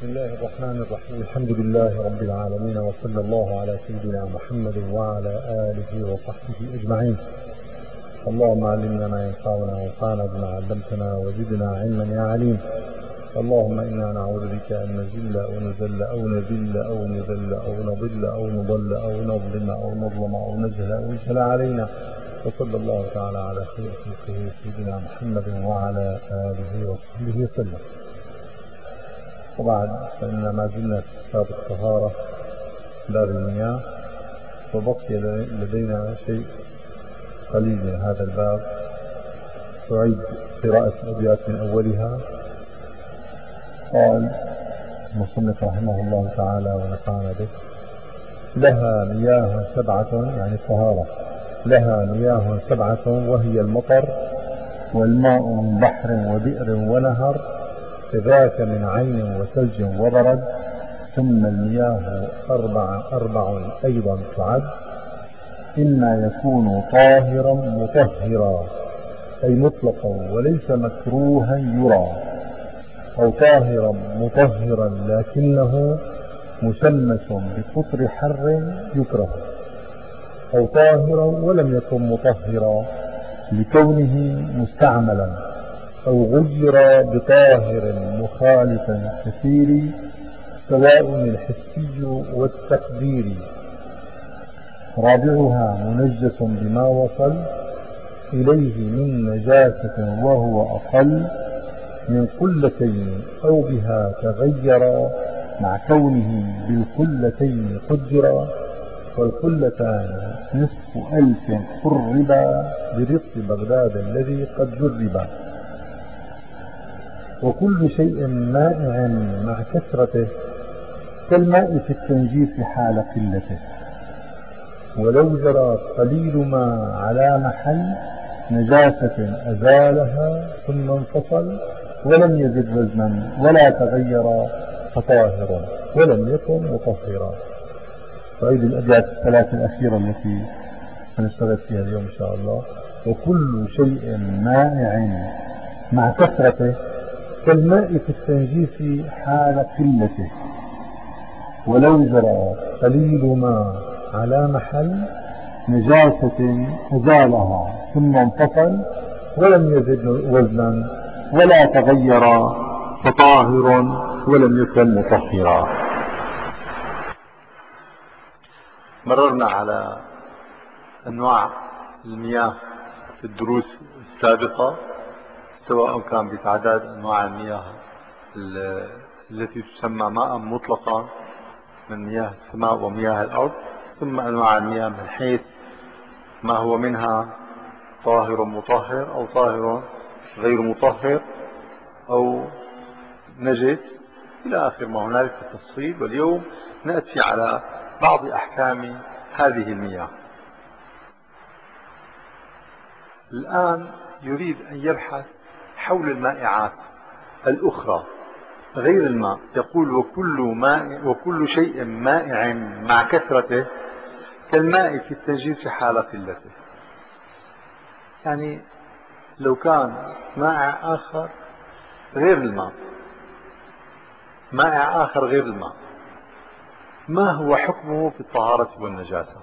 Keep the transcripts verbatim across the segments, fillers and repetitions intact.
الله الرحمن الرحيم. الحمد لله رب العالمين، وصلى الله على سيدنا محمد وعلى آله وصحبه أجمعين. اللهم علمنا ما ينفعنا وانفعنا بما علمتنا وزدنا علما يا عليم. اللهم إنا نعوذ بك أن نزل أو نزل أو نذل أو نذل أو نضل أو نضل أو نظلم أو نظلم أو نجهل أو يجهل علينا. وصلى الله تعالى على خير خلقه سيدنا محمد وعلى آله وصحبه وسلم. وبعد، فإن ما زلنا في كتاب الطهارة باب المياه، وبقي لدينا شيء قليل من هذا الباب. أعيد قراءة الأبيات من أولها. قال المصنف رحمه الله تعالى ونفعنا به: لها مياه سبعة، يعني الطهارة، لها مياه سبعة وهي المطر والماء من بحر وبئر ونهر، كذاك من عين وثلج وبرد، ثم المياه أربع أربع أيضا تعد، إما يكون طاهرا مطهرا أي مطلقا وليس مكروها يرى، أو طاهرا مطهرا لكنه مسمس بقطر حر يكره، أو طاهرا ولم يكن مطهرا لكونه مستعملا، أو غير بطاهر مخالف كثير، سواء الحسي والتقدير. رابعها منجس بما وصل إليه من نجاسة وهو أقل من قلتين أو بها تغير، مع كونه بالقلتين قدر، والقلتان نصف ألف قربا برق بغداد الذي قد جربا. وكل شيء مائع مع كثرته كالماء في التنجيس حال قلته، ولو جرى قليل ما على محل نجاسة أزالها ثم انفصل، ولم يزد وزنا ولا تغير، فطاهر ولم يكن مطهرا. أعيد الأبيات الثلاث الأخيرة التي سنشتغل فيها اليوم إن شاء الله. وكل شيء مائع مع كثرته كالماء في التنجيس حال قلته، ولو جرى قليل ما على محل نجاسة أزالها ثم انفصل، ولم يزد وزنا ولا تغير، فطاهر ولم يكن مطهرا. مررنا على أنواع المياه في الدروس السابقة، سواء كان بتعداد أنواع المياه التي تسمى ماء مطلقا من مياه السماء ومياه الأرض، ثم أنواع المياه من حيث ما هو منها طاهر مطهر أو طاهر غير مطهر أو نجس إلى آخر ما هنالك في التفصيل. واليوم نأتي على بعض أحكام هذه المياه. الآن يريد أن يبحث حول المائعات الأخرى غير الماء. يقول: وكل ماء وكل شيء مائع مع كثرته كالماء في التنجيس حال قلته. يعني لو كان مائع آخر غير الماء، مائع آخر غير الماء، ما هو حكمه في الطهارة والنجاسة؟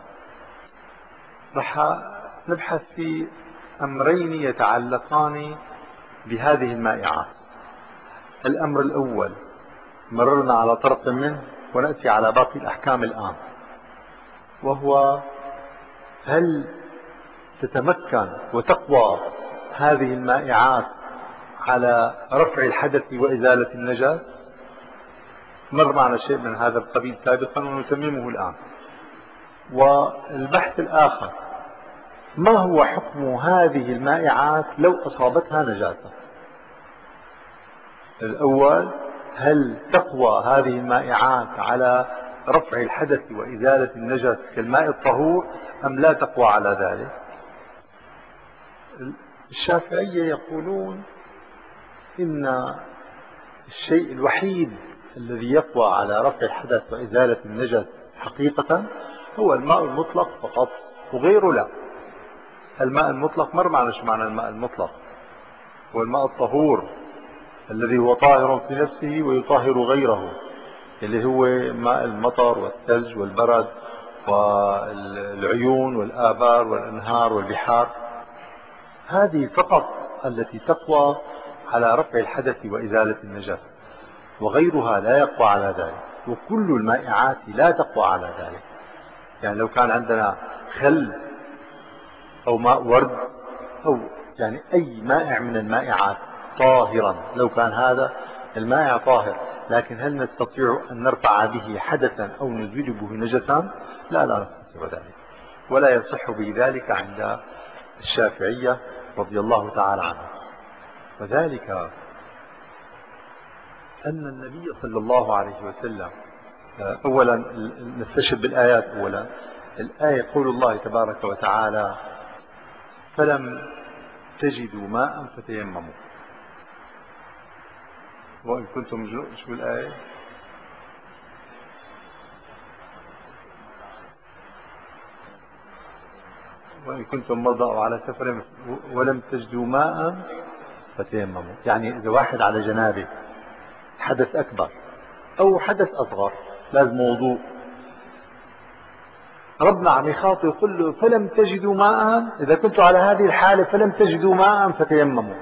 رح نبحث في أمرين يتعلقان بهذه المائعات. الأمر الأول مررنا على طرف منه، ونأتي على باقي الأحكام الآن، وهو: هل تتمكن وتقوى هذه المائعات على رفع الحدث وإزالة النجاس؟ مر معنا شيء من هذا القبيل سابقا ونتممه الآن. والبحث الآخر: ما هو حكم هذه المائعات لو أصابتها نجاسة؟ الأول: هل تقوى هذه المائعات على رفع الحدث وإزالة النجس كالماء الطهور أم لا تقوى على ذلك؟ الشافعية يقولون إن الشيء الوحيد الذي يقوى على رفع الحدث وإزالة النجس حقيقة هو الماء المطلق فقط، وغيره لا. الماء المطلق مر معنا شو معنى الماء المطلق؟ هو الماء الطهور الذي هو طاهر في نفسه ويطهر غيره، اللي هو ماء المطر والثلج والبرد والعيون والآبار والأنهار والبحار، هذه فقط التي تقوى على رفع الحدث وإزالة النجاسة، وغيرها لا يقوى على ذلك، وكل المائعات لا تقوى على ذلك. يعني لو كان عندنا خل أو ماء ورد أو يعني أي مائع من المائعات طاهرا، لو كان هذا المائع طاهر، لكن هل نستطيع أن نرفع به حدثا أو نزيل به نجسا؟ لا لا نستطيع ذلك، ولا يصح به ذلك عند الشافعية رضي الله تعالى عنه. وذلك أن النبي صلى الله عليه وسلم، أولا نستشهد بالآيات. أولا الآية قول الله تبارك وتعالى فلم تجدوا ماء فتيمموا، وإن كنتم شو الآية؟ وإن كنتم مرضى أو على سفر ولم تجدوا ماء فتيمموا. يعني إذا واحد على جنابه حدث أكبر أو حدث أصغر لازم وضوء، ربنا عم يخاطب يقول له فلم تجدوا ماء، إذا كنتوا على هذه الحالة فلم تجدوا ماء فتيمموا.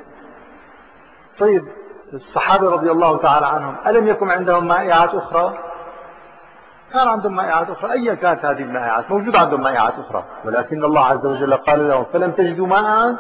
طيب الصحابة رضي الله تعالى عنهم ألم يكن عندهم مائعات أخرى؟ كان عندهم مائعات أخرى، أيا كانت هذه المائعات موجود عندهم مائعات أخرى، ولكن الله عز وجل قال لهم فلم تجدوا ماء.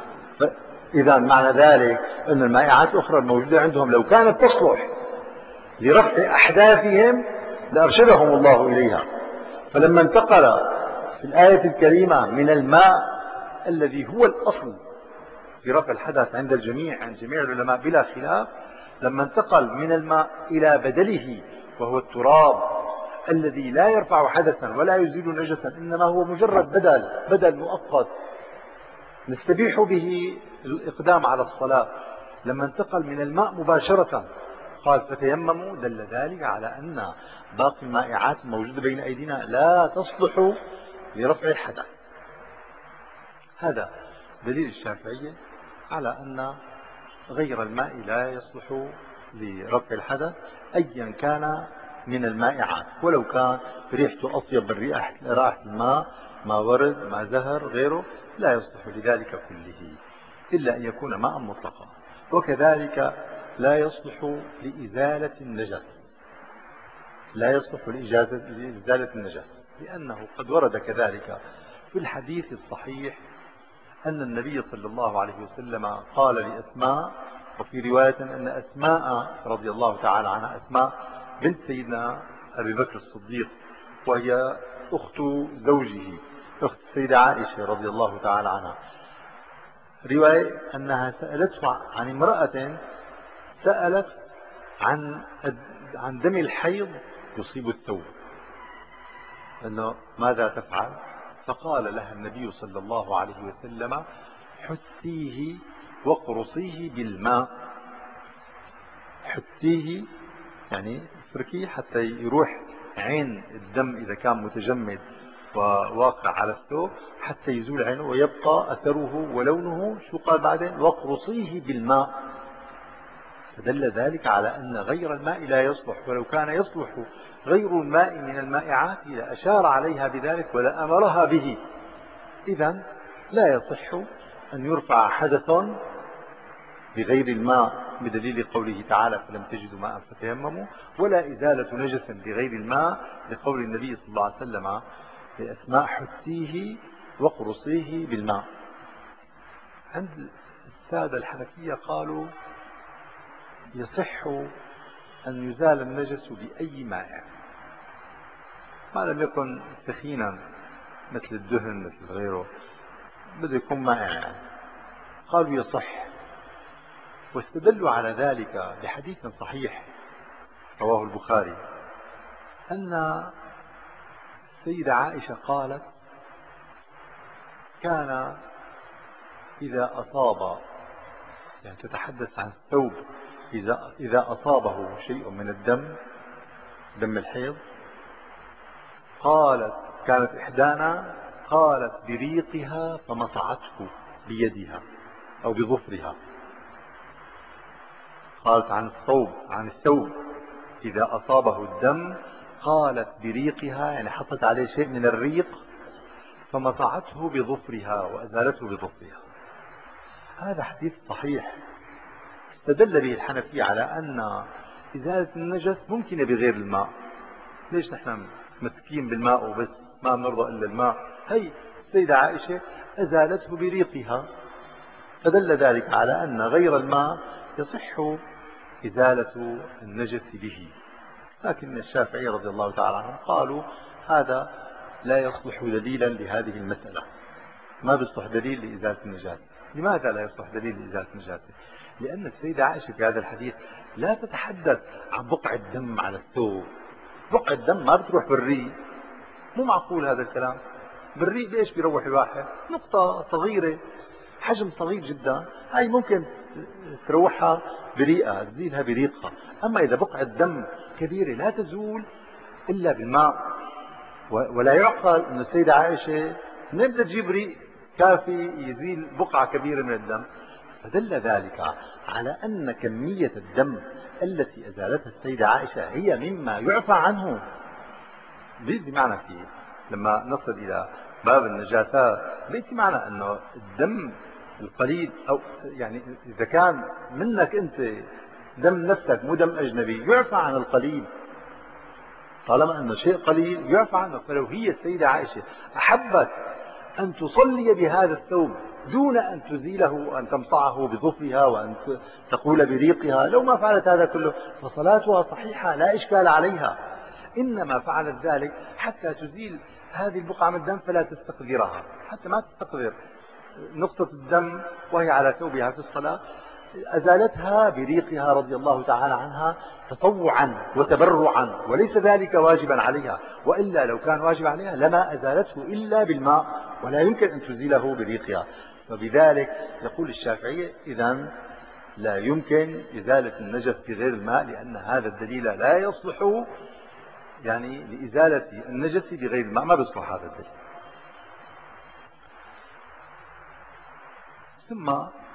إذا معنى ذلك أن المائعات الأخرى الموجودة عندهم لو كانت تصلح لرفع أحداثهم لأرشدهم الله إليها. فلما انتقل في الآية الكريمة من الماء الذي هو الأصل في رفع الحدث عند الجميع، عند جميع العلماء بلا خلاف، لما انتقل من الماء إلى بدله وهو التراب الذي لا يرفع حدثا ولا يزيل نجسا، إنما هو مجرد بدل بدل مؤقت نستبيح به الإقدام على الصلاة، لما انتقل من الماء مباشرة قال فتيمموا، دل ذلك على أن باقي المائعات الموجودة بين أيدينا لا تصلح لرفع الحدث. هذا دليل الشافعية على أن غير الماء لا يصلح لرفع الحدث أيا كان من المائعات، ولو كان ريحته أطيب من ريحة رائحة الماء، ما ورد ما زهر غيره، لا يصلح لذلك كله إلا أن يكون ماء مطلقا. وكذلك لا يصلح لإزالة النجس، لا يصلح لإزالة النجس، لأنه قد ورد كذلك في الحديث الصحيح أن النبي صلى الله عليه وسلم قال لأسماء، وفي رواية أن أسماء رضي الله تعالى عنها، أسماء بنت سيدنا أبي بكر الصديق وهي أخت زوجه، أخت السيدة عائشة رضي الله تعالى عنها، رواية أنها سألته عن امرأة سألت عن عن دم الحيض يصيب الثوب، أنه ماذا تفعل؟ فقال لها النبي صلى الله عليه وسلم حتيه واقرصيه بالماء. حتيه يعني افركيه حتى يروح عين الدم إذا كان متجمد وواقع على الثوب حتى يزول عينه ويبقى أثره ولونه. شو قال بعدين؟ واقرصيه بالماء. فدل ذلك على أن غير الماء لا يصلح، ولو كان يصلح غير الماء من المائعات لأشار عليها بذلك ولأمرها به. إذن لا يصح أن يرفع حدث بغير الماء بدليل قوله تعالى فلم تجدوا ماء فتيمموا، ولا إزالة نجس بغير الماء لقول النبي صلى الله عليه وسلم لأسماء حتيه واقرصيه بالماء. عند السادة الحنفية قالوا يصح أن يزال النجس بأي مائع ما لم يكن ثخينا مثل الدهن مثل غيره، بده يكون مائع يعني. قالوا يصح، واستدلوا على ذلك بحديث صحيح رواه البخاري أن السيدة عائشة قالت كان إذا أصاب، يعني تتحدث عن الثوب، إذا, إذا أصابه شيء من الدم دم الحيض، قالت كانت إحدانا قالت بريقها فمصعته بيدها أو بظفرها. قالت عن الصوب عن الثوب إذا أصابه الدم قالت بريقها، يعني حطت عليه شيء من الريق فمسحته بظفرها وأزالته بظفرها. هذا حديث صحيح استدل به الحنفية على أن إزالة النجس ممكنة بغير الماء. ليش نحن مسكين بالماء وبس ما بنرضى إلا الماء؟ هي السيدة عائشة أزالته بريقها، فدل ذلك على أن غير الماء يصح إزالة النجس به. لكن الشافعي رضي الله تعالى عنهم قالوا هذا لا يصلح دليلا لهذه المسألة، ما بيصلح دليل لإزالة النجاسة. لماذا لا يصلح دليل لإزالة النجاسة؟ لأن السيدة عائشة في هذا الحديث لا تتحدث عن بقع الدم على الثوب. بقع الدم ما بتروح بالريق، مو معقول هذا الكلام. بالريق ليش بيروح الواحد؟ نقطة صغيرة، حجم صغير جدا، هاي ممكن تروحها بريقها، تزيلها بريقها. أما إذا بقع الدم كبيرة لا تزول إلا بالماء، ولا يعقل أن السيدة عائشة منين بدها تجيب ريق كافي يزيل بقعة كبيرة من الدم. فدل ذلك على أن كمية الدم التي أزالتها السيدة عائشة هي مما يعفى عنه. بيأتي معنا فيه لما نصل إلى باب النجاسات، بيأتي معنا أنه الدم القليل، أو يعني إذا كان منك أنت دم نفسك مو دم أجنبي يعفى عن القليل، طالما أنه شيء قليل يعفى عنه. فلو هي السيدة عائشة أحبت أن تصلي بهذا الثوب دون أن تزيله وأن تمصعه بظفرها وأن تقول بريقها، لو ما فعلت هذا كله فصلاتها صحيحة لا إشكال عليها. إنما فعلت ذلك حتى تزيل هذه البقعة من الدم فلا تستقذرها، حتى ما تستقذر نقطة الدم وهي على ثوبها في الصلاة، أزالتها بريقها رضي الله تعالى عنها تطوعا وتبرعا، وليس ذلك واجبا عليها. وإلا لو كان واجب عليها لما أزالته إلا بالماء، ولا يمكن أن تزيله بريقها. فبذلك يقول الشافعية إذن لا يمكن إزالة النجس بغير الماء، لأن هذا الدليل لا يصلح يعني لإزالة النجس بغير الماء، ما بيصلح هذا الدليل. ثم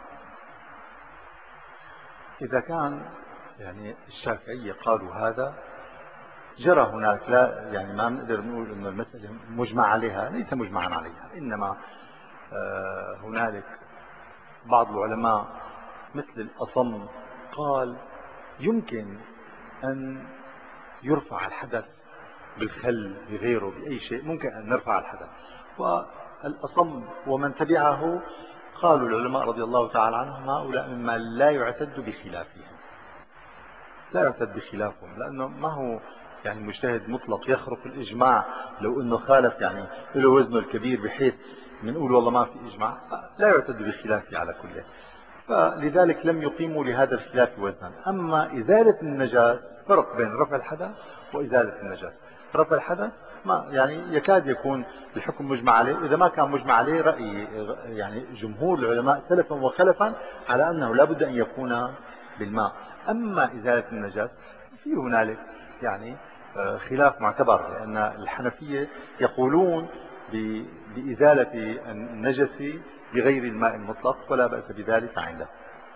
إذا كان يعني الشافعية قالوا هذا، جرى هناك لا يعني ما نقدر نقول أن المسألة مجمع عليها، ليس مجمعا عليها، إنما هنالك بعض العلماء مثل الأصم قال يمكن أن يرفع الحدث بالخل بغيره بأي شيء، ممكن أن نرفع الحدث. والأصم ومن تبعه قالوا العلماء رضي الله تعالى عنهم هؤلاء مما لا يعتد بخلافهم، لا يعتد بخلافهم، لأنه ما هو يعني مجتهد مطلق يخرق الإجماع. لو أنه خالف يعني له وزنه الكبير بحيث بنقول والله ما في إجماع، لا يعتد بخلافه على كله. فلذلك لم يقيموا لهذا الخلاف وزنا. أما إزالة النجاس فرق بين رفع الحدث وإزالة النجاس. رفع الحدث ما يعني يكاد يكون الحكم مجمع عليه، إذا ما كان مجمع عليه رأي يعني جمهور العلماء سلفا وخلفا على أنه لا بد أن يكون بالماء. أما إزالة النجاس في هنالك يعني خلاف معتبر، لأن الحنفية يقولون بإزالة النجس بغير الماء المطلق ولا بأس بذلك عنده.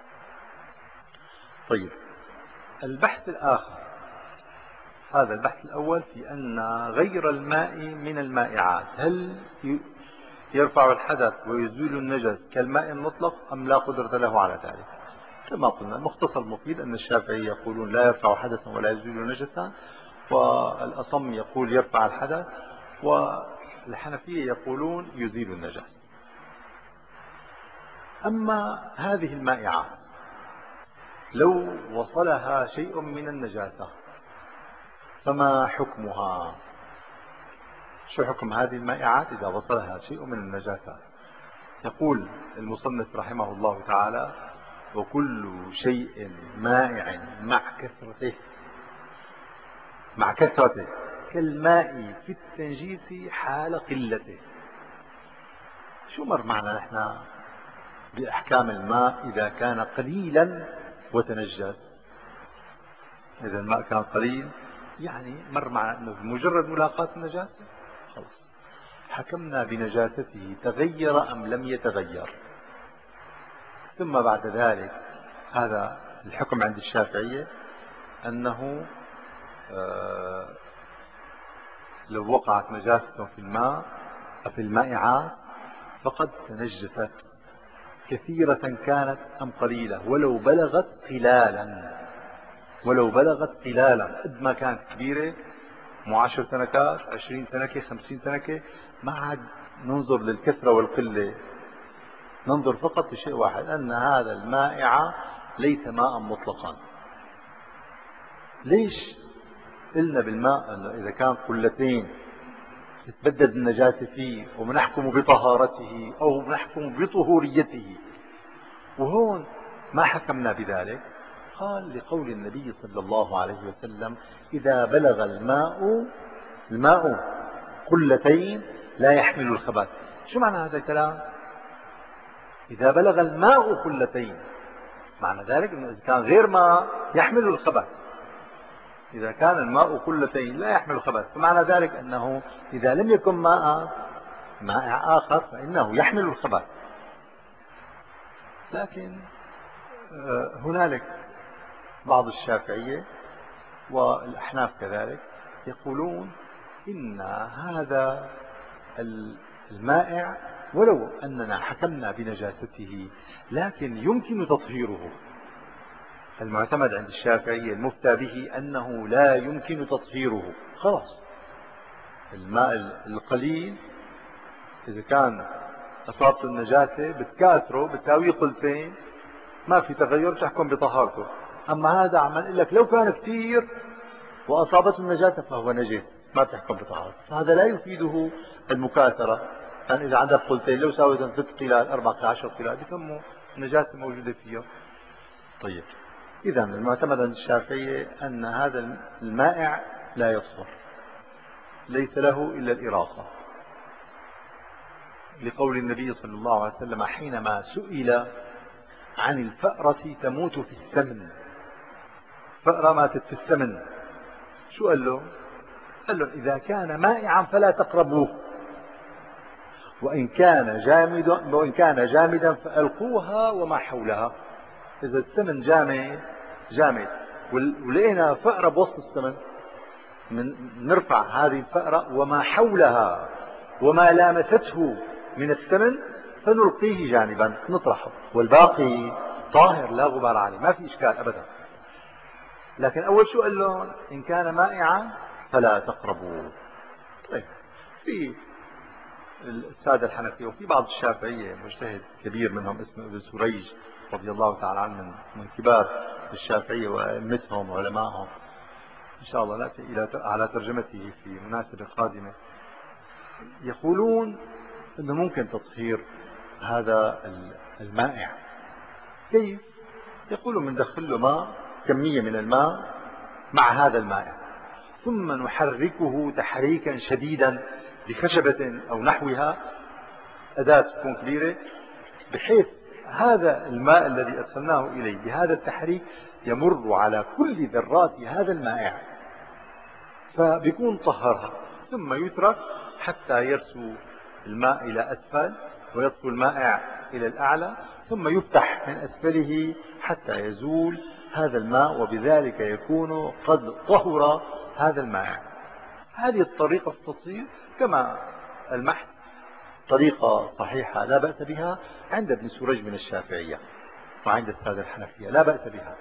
طيب البحث الآخر، هذا البحث الأول في أن غير الماء من المائعات هل يرفع الحدث ويزيل النجس كالماء المطلق أم لا قدرة له على ذلك؟ كما قلنا مختصر مفيد أن الشافعي يقولون لا يرفع حدثا ولا يزيل نجسا، والأصم يقول يرفع الحدث، والحنفية يقولون يزيل النجس. أما هذه المائعات لو وصلها شيء من النجاسة فما حكمها؟ شو حكم هذه المائعات إذا وصلها شيء من النجاسات؟ يقول المصنف رحمه الله تعالى: وكل شيء مائع مع كثرته مع كثرته كالماء في التنجيس حال قلته. شو مر معنا نحن بأحكام الماء إذا كان قليلا وتنجس؟ إذا الماء كان قليل يعني مر معنا أنه بمجرد ملاقاة النجاسة خلاص حكمنا بنجاسته تغير أم لم يتغير. ثم بعد ذلك هذا الحكم عند الشافعية أنه آه لو وقعت نجاسة في الماء في المائعات فقد تنجست، كثيرة كانت أم قليلة، ولو بلغت قلالا، ولو بلغت قلالا قد ما كانت كبيرة، مو عشر تنكات، عشرين تنكة، خمسين تنكة، ما عاد ننظر للكثرة والقلة، ننظر فقط لشيء واحد، أن هذا المائع ليس ماء مطلقا. ليش قلنا بالماء أنه إذا كان قلتين تتبدد النجاسة فيه وبنحكم بطهارته أو بنحكم بطهوريته، وهون ما حكمنا بذلك؟ قال لقول النبي صلى الله عليه وسلم: إذا بلغ الماء الماء قلتين لا يحمل الخبث. شو معنى هذا الكلام؟ إذا بلغ الماء قلتين معنى ذلك أنه إذا كان غير ماء يحمل الخبث، إذا كان الماء قلتين لا يحمل الخبث، فمعنى ذلك أنه إذا لم يكن ماء مائع آخر فإنه يحمل الخبث. لكن هنالك بعض الشافعية والأحناف كذلك يقولون إن هذا المائع ولو أننا حكمنا بنجاسته لكن يمكن تطهيره. المعتمد عند الشافعية المفتى به أنه لا يمكن تطهيره. خلاص الماء القليل إذا كان أصابته النجاسة بتكاثره بتساويه قلتين، ما في تغير، تحكم بطهارته. أما هذا عم نقول لك لو كان كثير وأصابته النجاسة فهو نجس، ما بتحكم بطهارته، فهذا لا يفيده المكاثرة. يعني إذا عندك قلتين لو ساويتهم ست قلال أربع قلال عشر قلال بسموا النجاسة موجودة فيه. طيب إذا المعتمد عند الشافعية أن هذا المائع لا يطهر، ليس له إلا الإراقة، لقول النبي صلى الله عليه وسلم حينما سئل عن الفأرة تموت في السمن، فأرة ماتت في السمن، شو قال له؟ قال له: إذا كان مائعا فلا تقربوه، وإن كان جامدا وإن كان جامدا فألقوها وما حولها. إذا السمن جامد جامد ولقينا فأرة بوسط السمن، من نرفع هذه الفأرة وما حولها وما لامسته من السمن فنلقيه جانبا، نطرحه، والباقي طاهر لا غبار عليه، ما في إشكال أبدا. لكن أول شو قال لهم؟ إن كان مائعا فلا تقربوا. طيب في السادة الحنفية وفي بعض الشافعية مجتهد كبير منهم اسمه ابن سريج رضي الله تعالى عنه، من كبار الشافعية وأئمتهم وعلمائهم، إن شاء الله نأتي إلى على ترجمته في مناسبة قادمة. يقولون أنه ممكن تطهير هذا المائع. كيف؟ يقولون بندخل له ماء، كمية من الماء مع هذا المائع، ثم نحركه تحريكا شديدا بخشبة أو نحوها، أداة تكون كبيرة، بحيث هذا الماء الذي أدخلناه إليه بهذا التحريك يمر على كل ذرات هذا المائع فبيكون طهرها، ثم يترك حتى يرسو الماء إلى أسفل ويطفو المائع إلى الأعلى، ثم يفتح من أسفله حتى يزول هذا الماء، وبذلك يكون قد طهر هذا المائع. هذه الطريقة في التطهير كما المحت طريقة صحيحة لا بأس بها عند ابن سريج من الشافعية وعند السادة الحنفية لا بأس بها،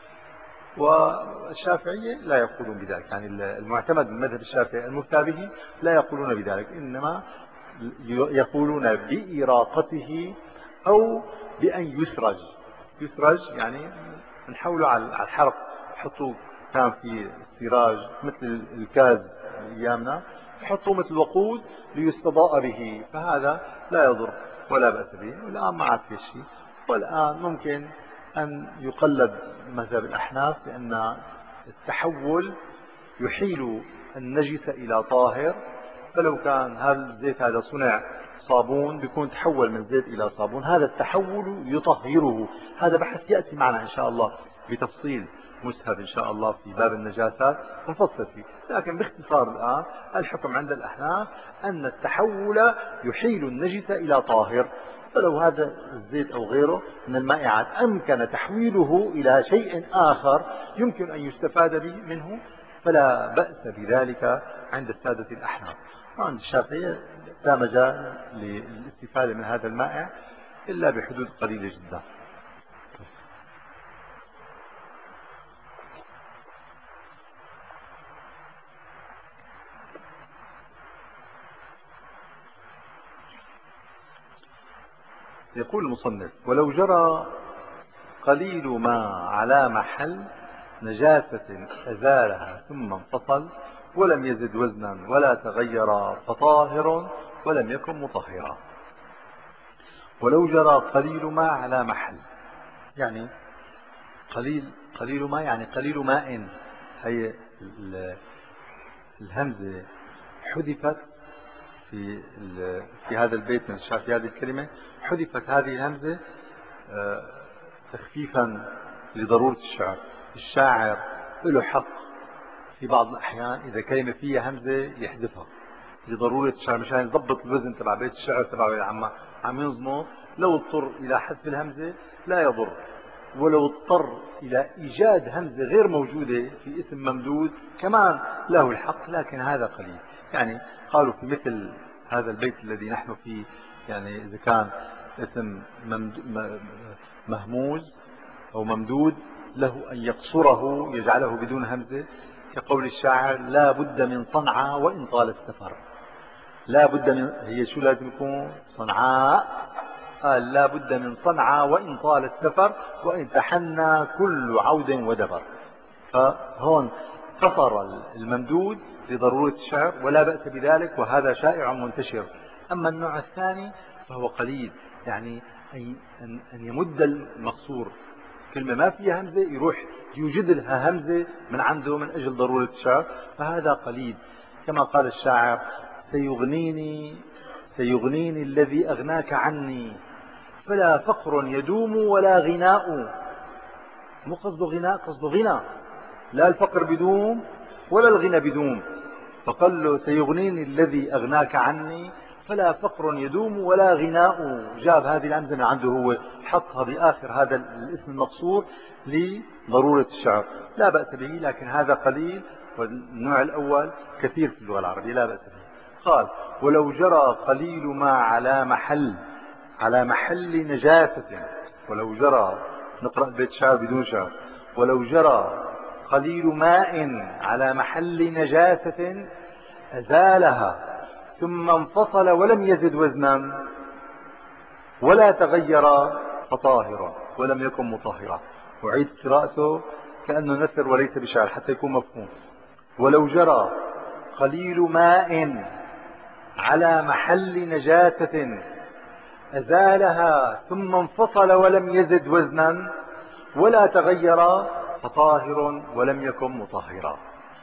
والشافعية لا يقولون بذلك. يعني المعتمد من مذهب الشافعي المفتى به لا يقولون بذلك، إنما يقولون بإراقته أو بأن يسرج. يسرج يعني نحوله على الحرق، يحطوه، كان في السراج مثل الكاز أيامنا يحطوه مثل وقود ليستضاء به، فهذا لا يضر ولا بأس به، والآن ما عاد في شيء. والآن ممكن أن يقلد مذهب الأحناف بأن التحول يحيل النجس إلى طاهر، فلو كان هذا الزيت هذا صنع صابون بيكون تحول من زيت إلى صابون، هذا التحول يطهره. هذا بحث يأتي معنا إن شاء الله بتفصيل مسهب إن شاء الله في باب النجاسات نفصل فيه، لكن باختصار الآن الحكم عند الأحناف أن التحول يحيل النجس إلى طاهر، حتى لو هذا الزيت أو غيره من المائعات أمكن تحويله إلى شيء آخر يمكن أن يستفاد به منه فلا بأس بذلك عند السادة الأحناف. عند الشافعية لا مجال للاستفادة من هذا المائع إلا بحدود قليلة جدا. يقول المصنف: ولو جرى قليل ما على محل نجاسة أزالها ثم انفصل ولم يزد وزنا ولا تغير فطاهر ولم يكن مطهرا. ولو جرى قليل ما على محل، يعني قليل قليل ما يعني قليل ماء. هي الهمزة حذفت في في هذا البيت من الشعر، في هذه الكلمة حذفت هذه الهمزة تخفيفا لضرورة الشعر. الشاعر له حق في بعض الأحيان إذا كلمة فيها همزة يحذفها لضرورة الشعر مشان يضبط الوزن تبع بيت الشعر تبعه عم عم ينظمه. لو اضطر إلى حذف الهمزة لا يضر، ولو اضطر إلى إيجاد همزة غير موجودة في اسم ممدود كمان له الحق، لكن هذا قليل. يعني قالوا في مثل هذا البيت الذي نحن فيه، يعني إذا كان اسم مهموز أو ممدود له أن يقصره يجعله بدون همزة، كقول الشاعر: لا بد من صنعاء وإن طال السفر. لا بد من، هي شو لازم يكون؟ صنعاء. قال: لا بد من صنعاء وإن طال السفر وإن تحنى كل عود ودبر. فهون قصر الممدود لضرورة الشعر ولا بأس بذلك، وهذا شائع منتشر. أما النوع الثاني فهو قليل، يعني أن يمد المقصور كلمة ما فيها همزة يروح يوجد لها همزة من عنده من أجل ضرورة الشعر، فهذا قليل. كما قال الشاعر: سيغنيني سيغنيني الذي أغناك عني فلا فقر يدوم ولا غناء. مو قصده غناء، قصده غنى، لا الفقر بدوم ولا الغنى بدوم. فقال له: سيغنيني الذي أغناك عني فلا فقر يدوم ولا غناء. جاب هذه الهمزة من عنده هو، حطها بآخر هذا الاسم المقصور لضرورة الشعر، لا بأس به، لكن هذا قليل. والنوع الأول كثير في اللغة العربية لا بأس به. قال: ولو جرى قليل ما على محل على محل نجاسة. ولو جرى، نقرأ بيت شعر بدون شعر: ولو جرى قليل ماء على محل نجاسة أزالها ثم انفصل ولم يزد وزنا ولا تغير فطاهرا ولم يكن مطهرا. أعيد قراءته كأنه نثر وليس بشعر حتى يكون مفهوم. ولو جرى قليل ماء على محل نجاسة أزالها ثم انفصل ولم يزد وزنا ولا تغير فطاهر ولم يكن مطهرا.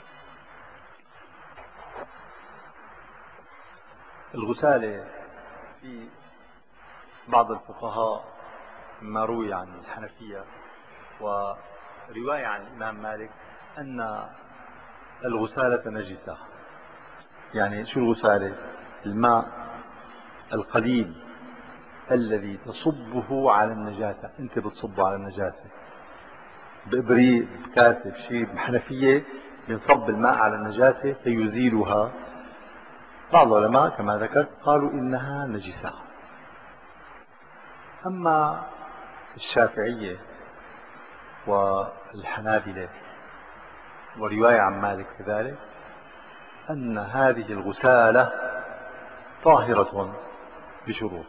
الغسالة في بعض الفقهاء ما روي عن الحنفية ورواية عن الإمام مالك أن الغسالة نجسة. يعني شو الغسالة؟ الماء القليل الذي تصبه على النجاسة، أنت بتصبه على النجاسة بإبريق بكاسة بشيء بحنفية، بنصب الماء على النجاسة فيزيلها. بعض العلماء كما ذكرت قالوا إنها نجسة. أما الشافعية والحنابلة ورواية عن مالك كذلك أن هذه الغسالة طاهرة بشروط.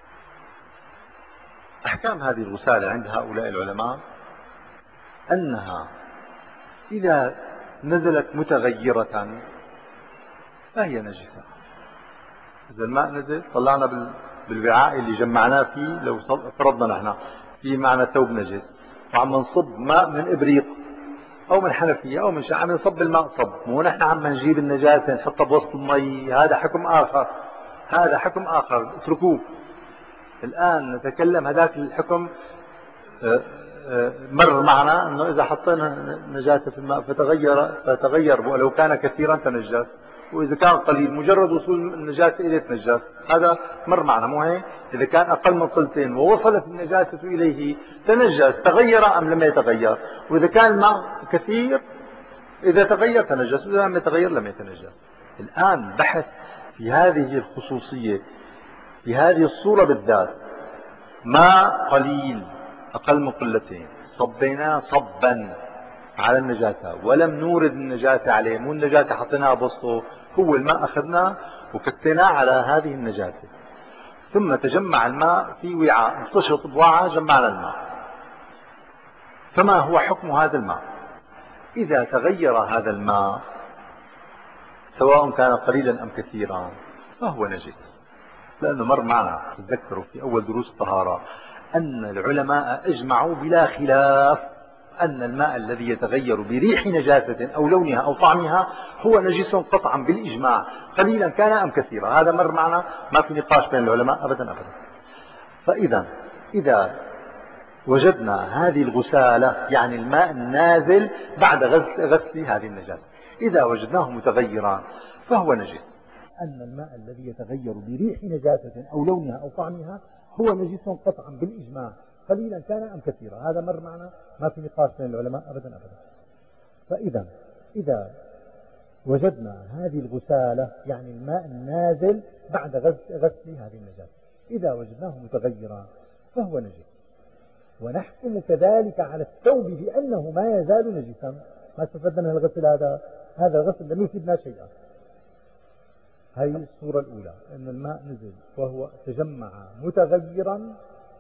أحكام هذه الغسالة عند هؤلاء العلماء أنها إذا نزلت متغيرة فهي نجسة. إذا الماء نزل طلعنا بالوعاء اللي جمعناه فيه، لو فرضنا نحن في معنا ثوب نجس وعم نصب ماء من إبريق أو من حنفية أو من شيء، عم نصب الماء صب، مو نحن عم نجيب النجاسة نحطها بوسط المي. هذا حكم آخر، هذا حكم آخر اتركوه. الآن نتكلم هذاك الحكم مر معنا أنه إذا حطينا نجاسة في الماء فتغير فتغير ولو كان كثيرا تنجس، وإذا كان قليل مجرد وصول النجاسة إليه تنجس. هذا مر معنا مو هيك؟ إذا كان أقل من قلتين ووصلت النجاسة إليه تنجس، تغير أم لم يتغير؟ وإذا كان الماء كثير إذا تغير تنجس، وإذا لم يتغير لم يتنجس. الآن بحث في هذه الخصوصية في هذه الصورة بالذات. ماء قليل أقل من قلتين صبيناه صبا على النجاسة ولم نورد النجاسة عليه، مو النجاسة حطيناها بوسطه، هو الماء أخذناه وكتناه على هذه النجاسة، ثم تجمع الماء في وعاء، انتشط بوعاء جمعنا الماء. فما هو حكم هذا الماء؟ إذا تغير هذا الماء سواء كان قليلا أم كثيرا فهو نجس. لأنه مر معنا تذكروا في أول دروس الطهارة أن العلماء أجمعوا بلا خلاف أن الماء الذي يتغير بريح نجاسة أو لونها أو طعمها هو نجس قطعا بالإجماع، قليلا كان أم كثيرا. هذا مر معنا، ما في نقاش بين العلماء أبدا أبدا. فإذا إذا وجدنا هذه الغسالة يعني الماء النازل بعد غسل, غسل هذه النجاسة، إذا وجدناه متغيرا فهو نجس. أن الماء الذي يتغير بريح نجاسة أو لونها أو طعمها هو نجس قطعا بالإجماع، قليلا كان أم كثيرا. هذا مر معنا، ما في نقاش بين العلماء أبدا أبدا. فإذا إذا وجدنا هذه الغسالة يعني الماء النازل بعد غسل, غسل هذه النجاسة، إذا وجدناه متغيرا فهو نجس. ونحكم كذلك على الثوب بأنه ما يزال نجسا. ما استفدنا من الغسل هذا؟ هذا الغسل لم يفيدنا شيئا. هذه الصورة الأولى، أن الماء نزل وهو تجمع متغيرا،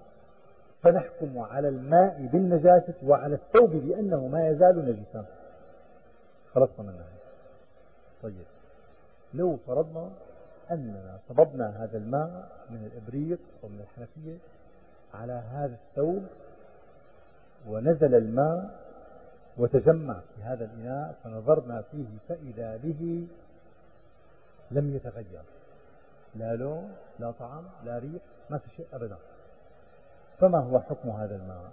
فنحكم على الماء بالنجاسة وعلى الثوب بأنه ما يزال نجسا. خلصنا منها. طيب، لو فرضنا أننا صببنا هذا الماء من الإبريق أو من الحنفية على هذا الثوب ونزل الماء وتجمع في هذا الإناء، فنظرنا فيه فإذا به لم يتغير، لا لون لا طعم لا ريح، ما في شيء أبدا. فما هو حكم هذا الماء؟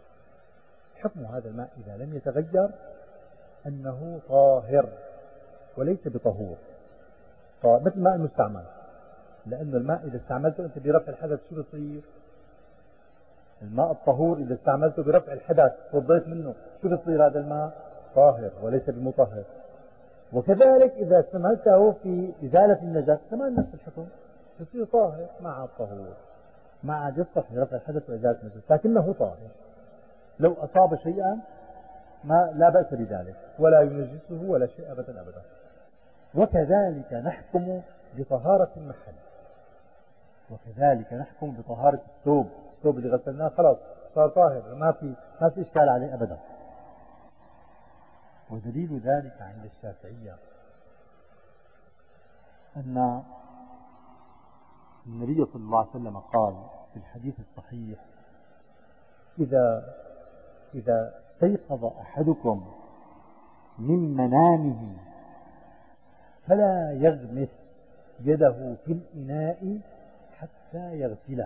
حكم هذا الماء إذا لم يتغير أنه طاهر وليس بطهور، مثل الماء المستعمل. لأن الماء إذا استعملته أنت برفع الحدث شو بصير؟ الماء الطهور إذا استعملته برفع الحدث توضيت منه شو بصير؟ هذا الماء طاهر وليس بمطهر. وكذلك إذا استعملته في إزالة النجاسة كمان نفس الحكم، يصير طاهر مع الطهور، مع يصلح لرفع الحدث وإزالة النجاسة، لكنه طاهر. لو أصاب شيئا ما لا بأس بذلك ولا ينجسه ولا شيء أبدا أبدا. وكذلك نحكم بطهارة المحل، وكذلك نحكم بطهارة الثوب. الثوب اللي غسلناه خلاص صار طاهر، ما في ما في إشكال عليه أبدا. ودليل ذلك عند الشافعية أن النبي صلى الله عليه وسلم قال في الحديث الصحيح: إذا إذا استيقظ أحدكم من منامه فلا يغمس يده في الإناء حتى يغسله.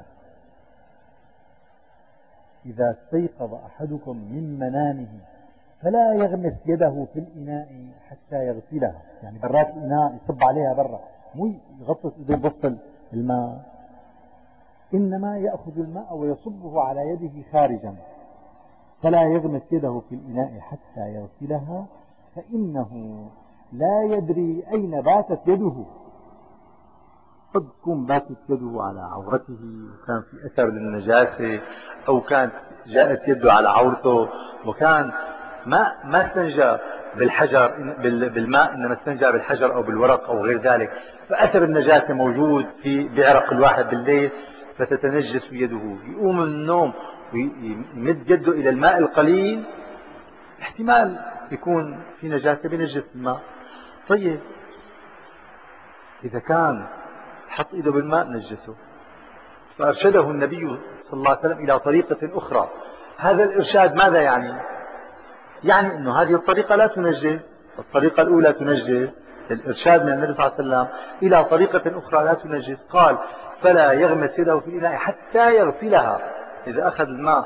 إذا استيقظ أحدكم من منامه فلا يغمس يده في الإناء حتى يغسلها، يعني برات الإناء يصب عليها برا، مو يغطس إيده ببطل الماء، إنما يأخذ الماء ويصبه على يده خارجا. فلا يغمس يده في الإناء حتى يغسلها فإنه لا يدري أين باتت يده. قد تكون باتت يده على عورته وكان في أثر للنجاسة، أو كانت جاءت يده على عورته وكان ما ما استنجى بالحجر بالماء، إنما استنجى بالحجر أو بالورق أو غير ذلك، فأثر النجاسة موجود في بعرق الواحد بالليل فتتنجس يده. يقوم من النوم ويمد يده إلى الماء القليل، احتمال يكون في نجاسة بنجس الماء. طيب إذا كان حط إيده بالماء نجسه، فأرشده النبي صلى الله عليه وسلم إلى طريقة أخرى. هذا الإرشاد ماذا يعني؟ يعني أنه هذه الطريقة لا تنجس، الطريقة الأولى تنجس، الإرشاد من النبي صلى الله عليه وسلم إلى طريقة أخرى لا تنجس. قال: فلا يغمس يده في الإناء حتى يغسلها. إذا أخذ الماء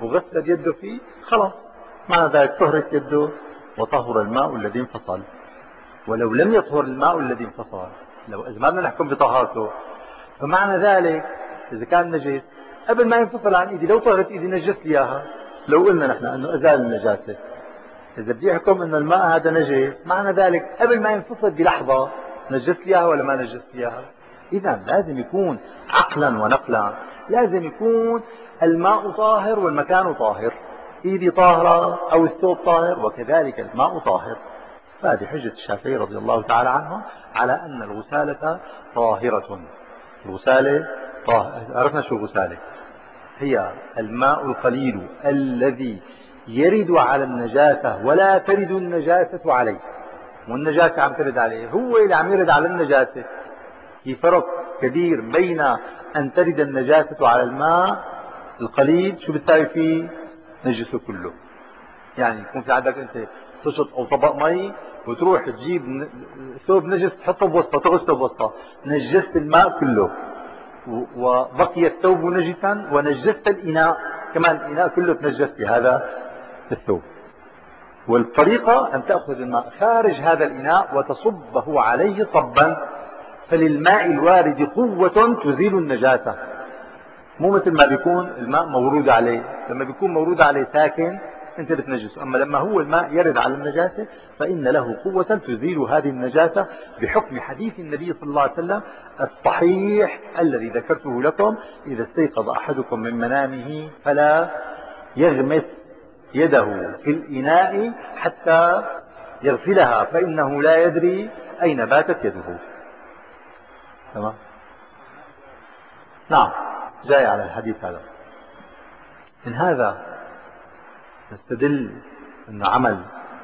وغسل يده فيه خلاص، معنى ذلك طهرت يده وطهر الماء الذي انفصل. ولو لم يطهر الماء الذي انفصل، لو إذا ما بدنا نحكم بطهارته، فمعنى ذلك إذا كان نجس قبل ما ينفصل عن إيدي، لو طهرت إيدي نجس لي إياها. لو قلنا نحن أنه أزال النجاسة، إذا بدي أحكم أن الماء هذا نجس، معنى ذلك قبل ما ينفصل بلحظة نجس لي إياها ولا ما نجس لي إياها. إذا لازم يكون عقلا ونقلا، لازم يكون الماء طاهر والمكان طاهر، إيدي طاهرة أو الثوب طاهر وكذلك الماء طاهر. فهذه حجة الشافعي رضي الله تعالى عنه على أن الغسالة طاهرة. الغسالة طاهرة، عرفنا شو الغسالة؟ هي الماء القليل الذي يرد على النجاسة ولا ترد النجاسة عليه، والنجاسة عم ترد عليه، هو اللي عم يرد على النجاسة. في فرق كبير بين أن ترد النجاسة على الماء القليل، شو بتساوي فيه؟ نجسه كله. يعني يكون في عندك أنت تشط أو طبق مي وتروح تجيب ثوب نجس تحطه بوسطه تغسله بوسطه، نجست الماء كله وبقي الثوب نجسا ونجست الإناء كمان، الإناء كله تنجس بهذا الثوب. والطريقة أن تأخذ الماء خارج هذا الإناء وتصبه عليه صبا، فللماء الوارد قوة تزيل النجاسة، مو مثل ما بيكون الماء مورود عليه. لما بيكون مورود عليه ساكن انت بتنجسه، اما لما هو الماء يرد على النجاسة فإن له قوة تزيل هذه النجاسة بحكم حديث النبي صلى الله عليه وسلم الصحيح الذي ذكرته لكم: إذا استيقظ أحدكم من منامه فلا يغمس يده في الإناء حتى يغسلها فإنه لا يدري أين باتت يده. تمام؟ نعم، جاي على الحديث هذا. من هذا نستدل أن عمل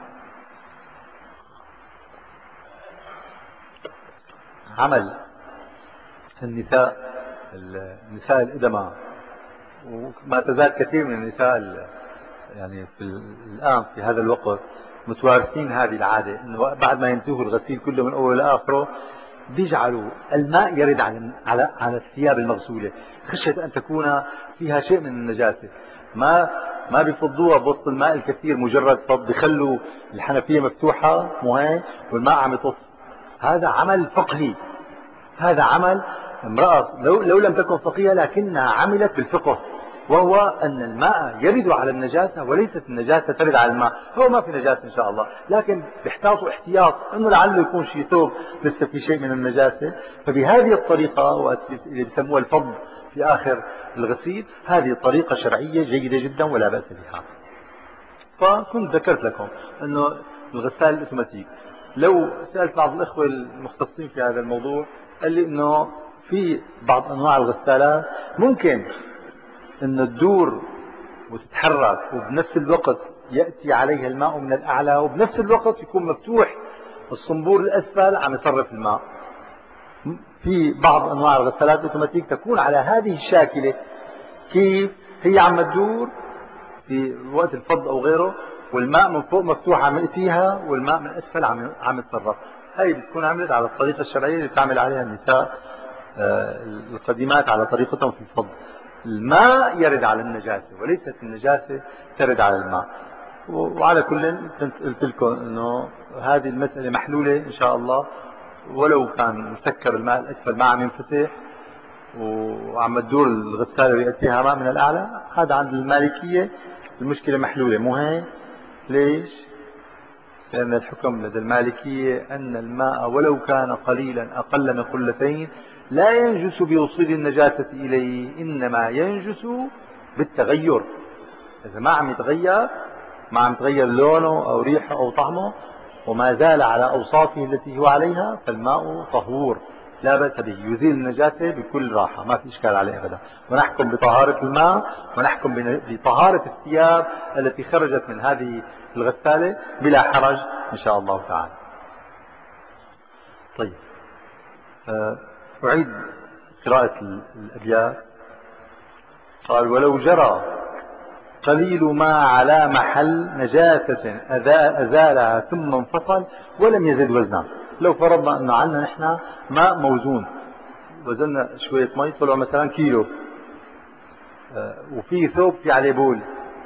عمل النساء النساء الإدماء، وما تزال كثير من النساء يعني في الآن في هذا الوقت متوارثين هذه العادة، إنه بعد ما ينتهوا الغسيل كله من أول لآخره بيجعلوا الماء يرد على على على الثياب المغسولة خشية أن تكون فيها شيء من النجاسة. ما ما بيفضوها بوسط الماء الكثير مجرد فض، بيخلوا الحنفية مفتوحة مو هيك والماء عم يطف. هذا عمل فقهي، هذا عمل امرأة لو, لو لم تكن فقيهة لكنها عملت بالفقه، وهو أن الماء يرد على النجاسة وليست النجاسة ترد على الماء. هو ما في نجاسة إن شاء الله، لكن بيحتاطوا احتياط أنه لعله يكون شيء ثوب لسه في شيء من النجاسة. فبهذه الطريقة اللي بيسموها الفض في آخر الغسيل، هذه طريقة شرعية جيدة جدا ولا بأس بها. فكنت ذكرت لكم أنه الغسال الأوتوماتيك، لو سألت بعض الأخوة المختصين في هذا الموضوع قال لي أنه في بعض أنواع الغسالات ممكن أن تدور وتتحرك وبنفس الوقت يأتي عليها الماء من الأعلى وبنفس الوقت يكون مفتوح الصنبور الأسفل عم يصرف الماء. في بعض أنواع الغسالات الأوتوماتيك تكون على هذه الشاكلة، كيف هي عم تدور في وقت الفض أو غيره، والماء من فوق مفتوح عم يأتيها والماء من أسفل عم عم يتصرف. هاي بتكون عملت على الطريقة الشرعية اللي بتعمل عليها النساء القديمات على طريقتهم في الفض. الماء يرد على النجاسة وليست النجاسة ترد على الماء. وعلى كل كنت قلت لكم انه هذه المسألة محلولة ان شاء الله، ولو كان مسكر الماء الاسفل ما عم ينفتح وعم تدور الغسالة ويأتيها ماء من الاعلى، هذا عند المالكية المشكلة محلولة. مو هيك؟ ليش؟ لأن الحكم لدى المالكية أن الماء ولو كان قليلا أقل من قلتين لا ينجس بوصول النجاسة إليه، إنما ينجس بالتغير. إذا ما عم يتغير، ما عم يتغير لونه أو ريحه أو طعمه وما زال على أوصافه التي هو عليها، فالماء طهور لا بأس به، يزيل النجاسة بكل راحة، ما في إشكال عليه أبدا. ونحكم بطهارة الماء ونحكم بطهارة الثياب التي خرجت من هذه الغسالة بلا حرج إن شاء الله تعالى. طيب، أعيد قراءة الأبيات. قال: ولو جرى قليل ما على محل نجاسة أزالها ثم انفصل ولم يزد وزنا. لو فرضنا أنه عندنا نحن ماء موزون، وزننا شوية مي طلعوا مثلا كيلو، وفي ثوب في عليه بول،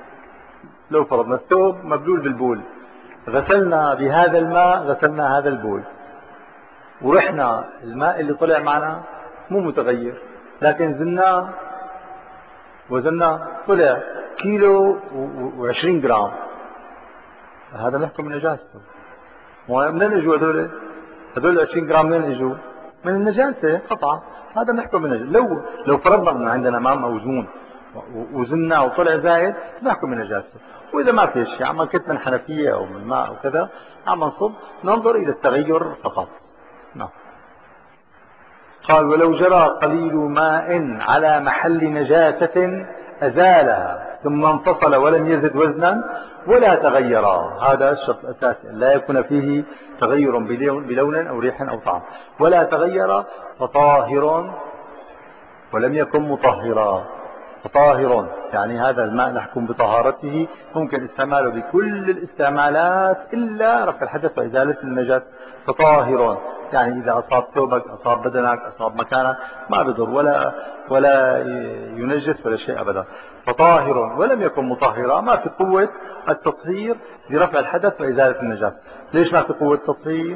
لو فرضنا الثوب مبلول بالبول، غسلنا بهذا الماء، غسلنا هذا البول، ورحنا الماء اللي طلع معنا مو متغير، لكن زلناه وزناه طلع كيلو وعشرين جرام، هذا نحكم من نجاسته. منين اجوا هذول؟ هذول عشرين جرام منين اجوا؟ من النجاسه قطعا، هذا نحكم من نجاسة. لو لو فرضنا ان عندنا ماء موزون وزناه وطلع زايد نحكم من نجاسته، واذا ما في شيء عم نكت من حنفيه او من ماء او كذا عم نصب، ننظر الى التغير فقط. نعم. قال ولو جرى قليل ماء على محل نجاسة أزالها ثم انفصل ولم يزد وزنا ولا تغير، هذا الشرط الأساسي، لا يكون فيه تغير بلون أو ريح أو طعم، ولا تغير فطاهر ولم يكن مطهرا. فطاهر يعني هذا الماء نحكم بطهارته، ممكن استعماله بكل الاستعمالات إلا رفع الحدث وإزالة النجاسة. فطاهر يعني إذا أصاب ثوبك، أصاب بدنك، أصاب مكانك ما بضر ولا ولا ينجس ولا شيء أبدا. فطاهر ولم يكن مطهرا، ما في قوة التطهير لرفع الحدث وإزالة النجاسة. ليش ما في قوة التطهير؟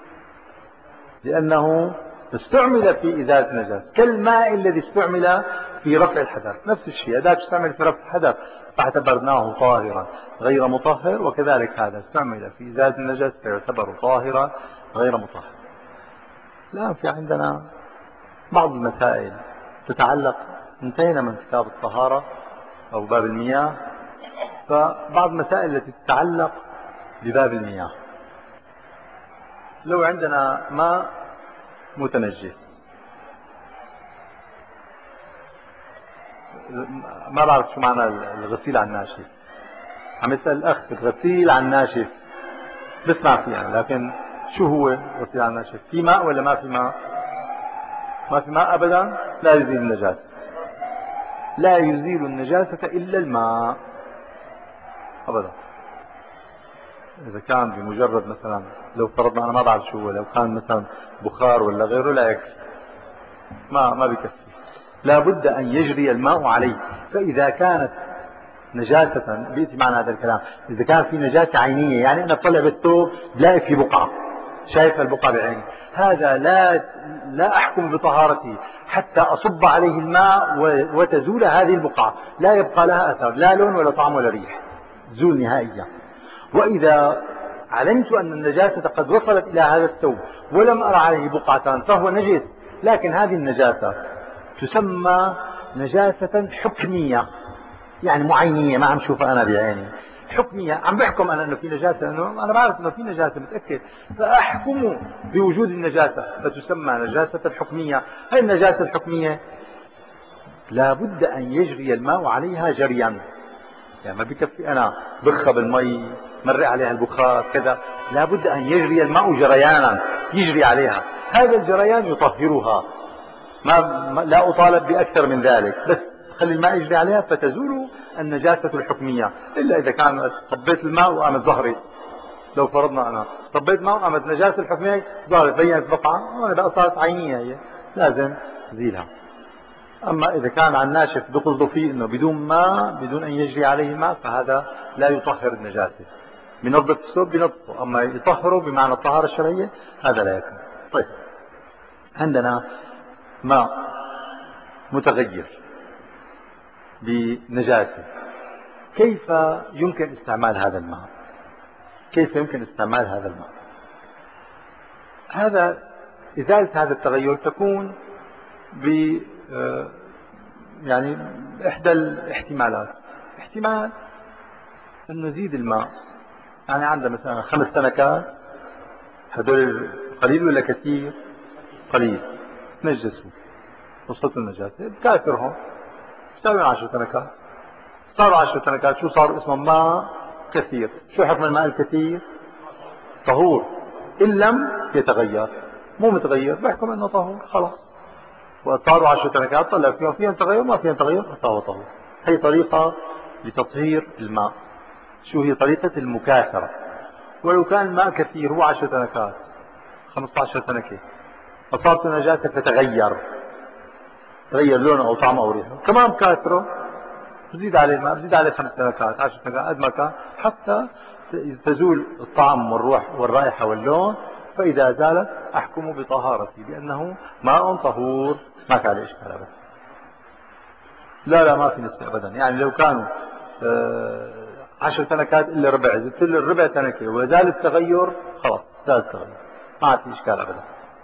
لأنه استعمل في إزالة النجاسة كالماء الذي استعمل في رفع الحدث، نفس الشيء، هذاك استعمل في رفع الحدث فاعتبرناه طاهرا غير مطهر، وكذلك هذا استعمل في إزالة النجاسة فيعتبر طاهرا غير مطهر. الآن في عندنا بعض المسائل تتعلق، انتهينا من كتاب الطهارة أو باب المياه، فبعض المسائل التي تتعلق بباب المياه. لو عندنا ماء متنجس، ما بعرف شو معنى الغسيل على الناشف، عم يسأل الأخ الغسيل على الناشف، بسمع فيه يعني، لكن شو هو الغسيل على الناشف؟ في ماء ولا ما في ماء؟ ما في ماء أبدا، لا يزيل النجاسة، لا يزيل النجاسة إلا الماء أبدا. إذا كان بمجرد مثلا، لو فرضنا أنا ما بعرف شو هو، لو كان مثلا بخار ولا غيره لا يكفي، ما ما بكفي، لا بد أن يجري الماء عليه. فإذا كانت نجاسة، بيأتي معنا هذا الكلام، إذا كان في نجاسة عينية، يعني أنا طلع بالثوب بلاقي في بقعة، شايف البقعة بعيني، هذا لا لا أحكم بطهارته حتى أصب عليه الماء وتزول هذه البقعة، لا يبقى لها أثر، لا لون ولا طعم ولا ريح، زول نهائيا. وإذا علمت أن النجاسة قد وصلت إلى هذا الثوب ولم أرى عليه بقعة فهو نجس، لكن هذه النجاسة تسمى نجاسة حكمية، يعني معينية، ما عم شوفها أنا بعيني، حكمية، عم بحكم أنا أنه في نجاسة، أنه أنا بعرف أنه في نجاسة متأكد، فأحكم بوجود النجاسة، فتسمى نجاسة حكمية. هذه النجاسة الحكمية لا بد أن يجري الماء عليها جريا، يعني ما بكفي أنا بخها بالمي مرق عليها البخار كذا، لا بد أن يجري الماء جريانا، يجري عليها، هذا الجريان يطهرها، ما لا أطالب بأكثر من ذلك، بس خلي الماء يجري عليها فتزول النجاسة الحكمية. إلا إذا كان صبيت الماء وقامت ظهرت، لو فرضنا أنا صبيت ماء وقامت النجاسة الحكمية ظهرت بينت بقعة، هذا صارت عينية، هي لازم زيلها. أما إذا كان عن ناشف بقصد فيه إنه بدون ماء، بدون أن يجري عليه ماء، فهذا لا يطهر النجاسة، بنظف الثوب بنظفه، أما يطهره بمعنى الطهارة الشرعية هذا لا يكون. طيب، عندنا ماء متغير بنجاسة، كيف يمكن استعمال هذا الماء؟ كيف يمكن استعمال هذا الماء؟ هذا إزالة هذا التغير تكون ب يعني إحدى الاحتمالات. احتمال أن نزيد الماء، يعني عندنا مثلا خمس تنكات، هذول قليل ولا كثير؟ قليل، تنجسوا، وصلت النجاسة بكاثرهم، ساوي عشر تنكات، صاروا عشر تنكات، شو صاروا؟ اسمهم ماء كثير. شو حكم الماء الكثير؟ طهور إن لم يتغير، مو متغير بحكم أنه طهور خلاص. وصاروا عشر تنكات طلع فيهم فيهم تغير ما فيهم تغير فهو طهور. هي طريقة لتطهير الماء. شو هي طريقة المكاثرة؟ ولو كان الماء كثير، هو عشر تنكات، خمسة عشر تنكة، أصابت نجاسة فتغير، تغير لونه أو طعمه أو ريحه، كمان كاثره، بزيد عليه الماء، بزيد عليه خمس تنكات عشر تنكات قد ما كان حتى تزول الطعم والروح والرائحة واللون، فإذا زالت أحكم بطهارتي بأنه ماء طهور ما كان عليه إشكال أبدا. لا لا ما في نسبة أبدا، يعني لو كانوا آه عشر تنكات إلا ربع، زدت له الربع تنكة وزال التغير خلاص زال التغير ما في إشكال أبدا.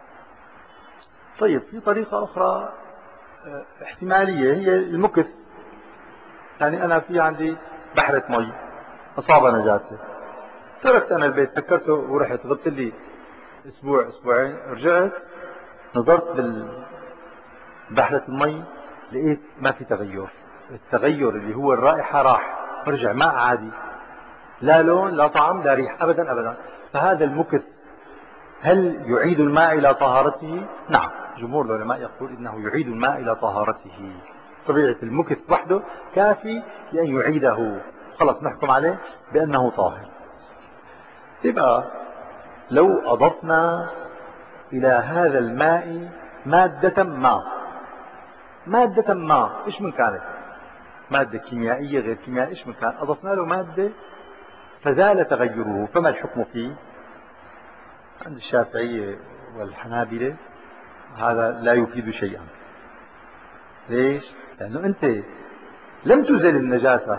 طيب في طريقة أخرى آه احتمالية هي المكث. يعني أنا في عندي بحرة مي أصاب نجاسة، تركت أنا البيت سكرته ورحت غبت لي أسبوع أسبوعين، رجعت نظرت بالبحرة المي لقيت ما في تغير، التغير اللي هو الرائحة راح ورجع ماء عادي، لا لون لا طعم لا ريح أبدا أبدا. فهذا المكث هل يعيد الماء إلى طهارته؟ نعم، جمهور العلماء يقول إنه يعيد الماء إلى طهارته. طبيعة المكث وحده كافي لأن يعيده، خلص نحكم عليه بأنه طاهر. يبقى لو أضفنا إلى هذا الماء مادة ما، مادة ما إيش من كانت، مادة كيميائية غير كيميائية إيش من كان، أضفنا له مادة فزال تغيره، فما الحكم فيه؟ عند الشافعية والحنابلة هذا لا يفيد شيئا. ليش؟ لأنه أنت لم تزل النجاسة،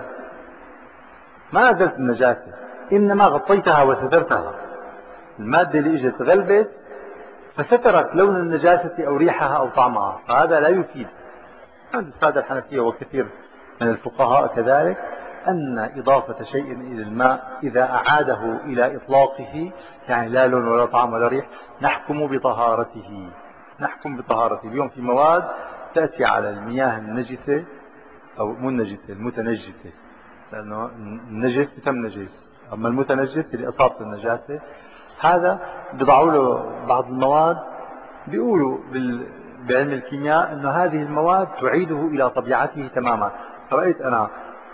ما أزلت النجاسة، إنما غطيتها وسترتها. المادة اللي إجت غلبت فسترت لون النجاسة أو ريحها أو طعمها، فهذا لا يفيد. عند السادة الحنفية وكثير من الفقهاء كذلك أن إضافة شيء إلى الماء إذا أعاده إلى إطلاقه، يعني لا لون ولا طعم ولا ريح، نحكم بطهارته، نحكم بطهارته. اليوم في مواد تأتي على المياه النجسة أو مو النجسة المتنجسة، لأنه النجس بتنجس، أما المتنجس اللي أصابت النجاسة هذا بضعوا له بعض المواد، بيقولوا بعلم الكيمياء أن هذه المواد تعيده إلى طبيعته تماما. رأيت أنا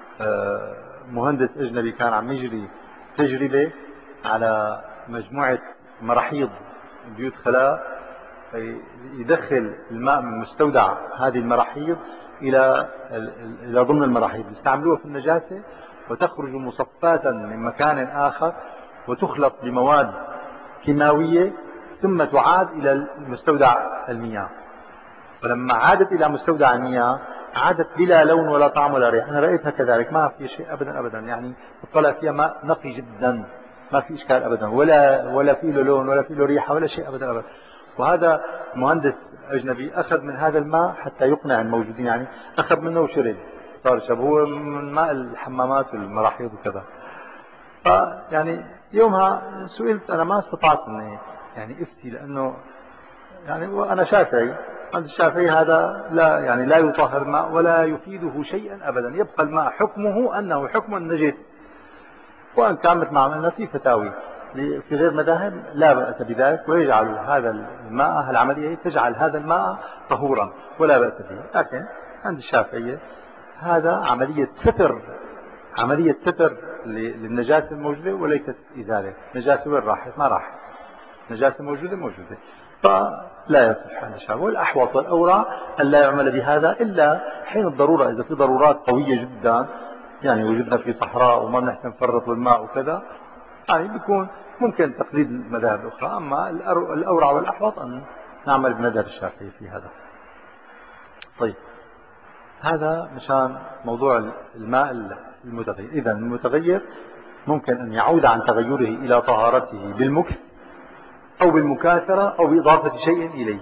مهندس أجنبي كان عم يجري تجربة على مجموعة مراحيض بيوت خلاء، يدخل الماء من مستودع هذه المراحيض إلى إلى ضمن المراحيض، يستعملوها في النجاسة وتخرج مصفاة من مكان آخر وتخلط بمواد كيماوية ثم تعاد إلى مستودع المياه. فلما عادت إلى مستودع المياه عادت بلا لون ولا طعم ولا ريح. أنا رأيتها كذلك ما في شيء أبدا أبدا، يعني طلع فيها ماء نقي جدا ما في إشكال أبدا، ولا ولا في له لون ولا في له ريحة ولا شيء أبدا أبدا. وهذا مهندس أجنبي أخذ من هذا الماء حتى يقنع الموجودين، يعني أخذ منه وشرب صار شرب، هو من ماء الحمامات والمراحيض وكذا. فيعني يومها سئلت أنا ما استطعت أني يعني افتي، لأنه يعني وأنا شافعي، عند الشافعي هذا لا يعني لا يطهر الماء ولا يفيده شيئا أبدا، يبقى الماء حكمه أنه حكم النجس. وأن كان مثل ما عملنا في فتاوي في غير مذاهب لا بأس بذلك، ويجعل هذا الماء العملية تجعل هذا الماء طهورا ولا بأس به. لكن عند الشافعية هذا عملية ستر، عملية ستر للنجاسة الموجودة وليست إزالة. نجاسة وين راحت؟ ما راحت، نجاسة موجودة موجودة، فلا يصح عند الشافعي. والأحوط والأورع أن لا يعمل بهذا إلا حين الضرورة، إذا في ضرورات قوية جدا، يعني وجدنا في صحراء وما بنحسن نفرط بالماء وكذا، يعني بيكون ممكن تقليد المذاهب الأخرى. أما الأورع والأحوط أن نعمل بمذهب الشافعي في هذا. طيب هذا مشان موضوع الماء المتغير. إذا المتغير ممكن أن يعود عن تغيره إلى طهارته بالمكث أو بالمكاثرة أو بإضافة شيء إليه.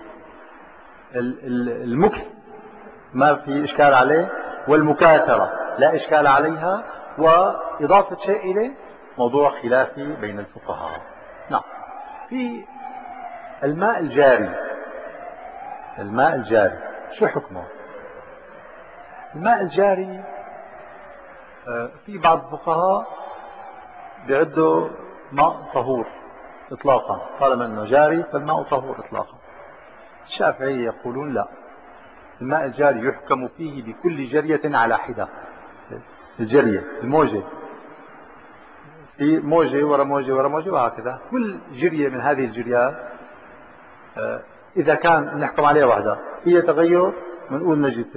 المكث ما في إشكال عليه، والمكاثرة لا إشكال عليها، وإضافة شيء إليه موضوع خلافي بين الفقهاء. نعم. في الماء الجاري، الماء الجاري شو حكمه؟ الماء الجاري في بعض الفقهاء بيعدوا ماء طهور إطلاقا، طالما أنه جاري فالماء طهور إطلاقا. الشافعية يقولون لا، الماء الجاري يحكم فيه بكل جرية على حدة. الجرية الموجة، في موجة ورا موجة ورا موجة وهكذا، كل جرية من هذه الجريات إذا كان نحكم عليها واحدة هي تغير بنقول نجسة،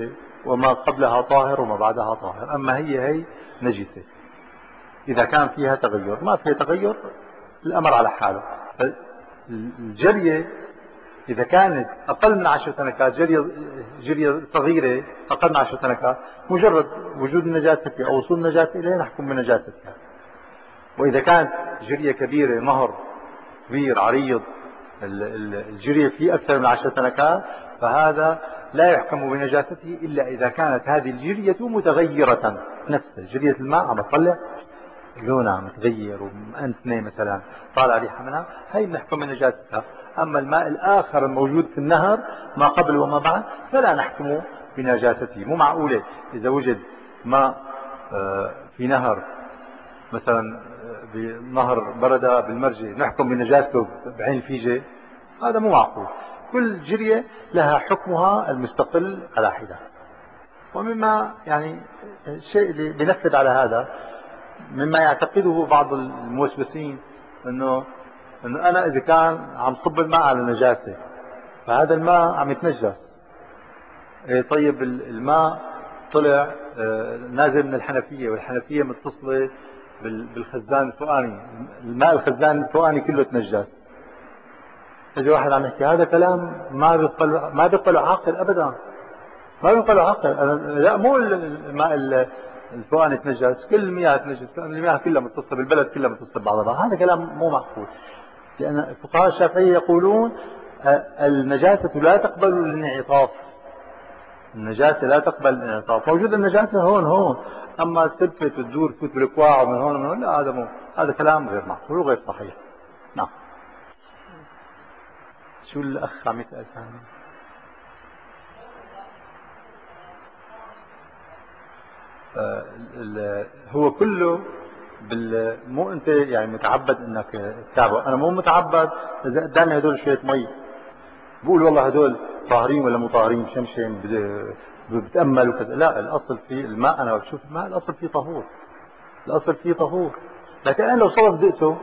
وما قبلها طاهر وما بعدها طاهر. أما هي هي نجسة إذا كان فيها تغير. ما فيها تغير الأمر على حاله. الجرية إذا كانت أقل من عشر تنكات، جرية جرية صغيرة أقل من عشر تنكات، مجرد وجود النجاسة فيها أو وصول النجاسة إليها نحكم بنجاستها. وإذا كانت جرية كبيرة، نهر كبير عريض، الجرية فيه أكثر من عشر تنكات، فهذا لا يحكم بنجاسته إلا إذا كانت هذه الجرية متغيرة نفسها. جرية الماء عم تطلع لونها عم تغير ومأنتنة مثلا طالع ريحة منها، هي بنحكم بنجاستها. أما الماء الآخر الموجود في النهر ما قبل وما بعد فلا نحكم بنجاسته. مو معقولة إذا وجد ماء في نهر مثلا بنهر بردة بالمرجة نحكم بنجاسته بعين الفيجة، هذا مو معقول. كل جرية لها حكمها المستقل على حدة. ومما يعني الشيء اللي بنفذ على هذا، مما يعتقده بعض الموسوسين انه انه انا اذا كان عم صب الماء على نجاسة فهذا الماء عم يتنجس. إيه طيب الماء طلع نازل من الحنفية والحنفية متصلة بالخزان الفوقاني، الماء الخزان الفوقاني كله تنجس. اجى واحد عم يحكي هذا كلام ما بيقبل ما بيقبل عاقل ابدا، ما بيقبل عاقل. لا مو الماء الفوقاني تنجس، كل المياه تنجس، المياه كلها متصله بالبلد كلها متصله ببعضها. هذا كلام مو معقول، لان الفقهاء الشافعيه يقولون النجاسه لا تقبل الانعطاف، النجاسه لا تقبل الانعطاف. موجود النجاسه هون هون، اما تلفت وتدور تفوت بالكواع ومن هون ومن هون، لا هذا مو، هذا كلام غير معقول وغير صحيح. نعم. شو الاخ عم يسال ثاني؟ آه هو كله بال مو انت يعني متعبد انك تتابع. انا مو متعبد اذا قدامي هدول شويه مي بقول والله هدول طاهرين ولا مو طاهرين، شمشم بتامل وكذا. لا، الاصل في الماء، انا بشوف الماء الاصل فيه طهور، الاصل فيه طهور. لكن انا لو صرف دقته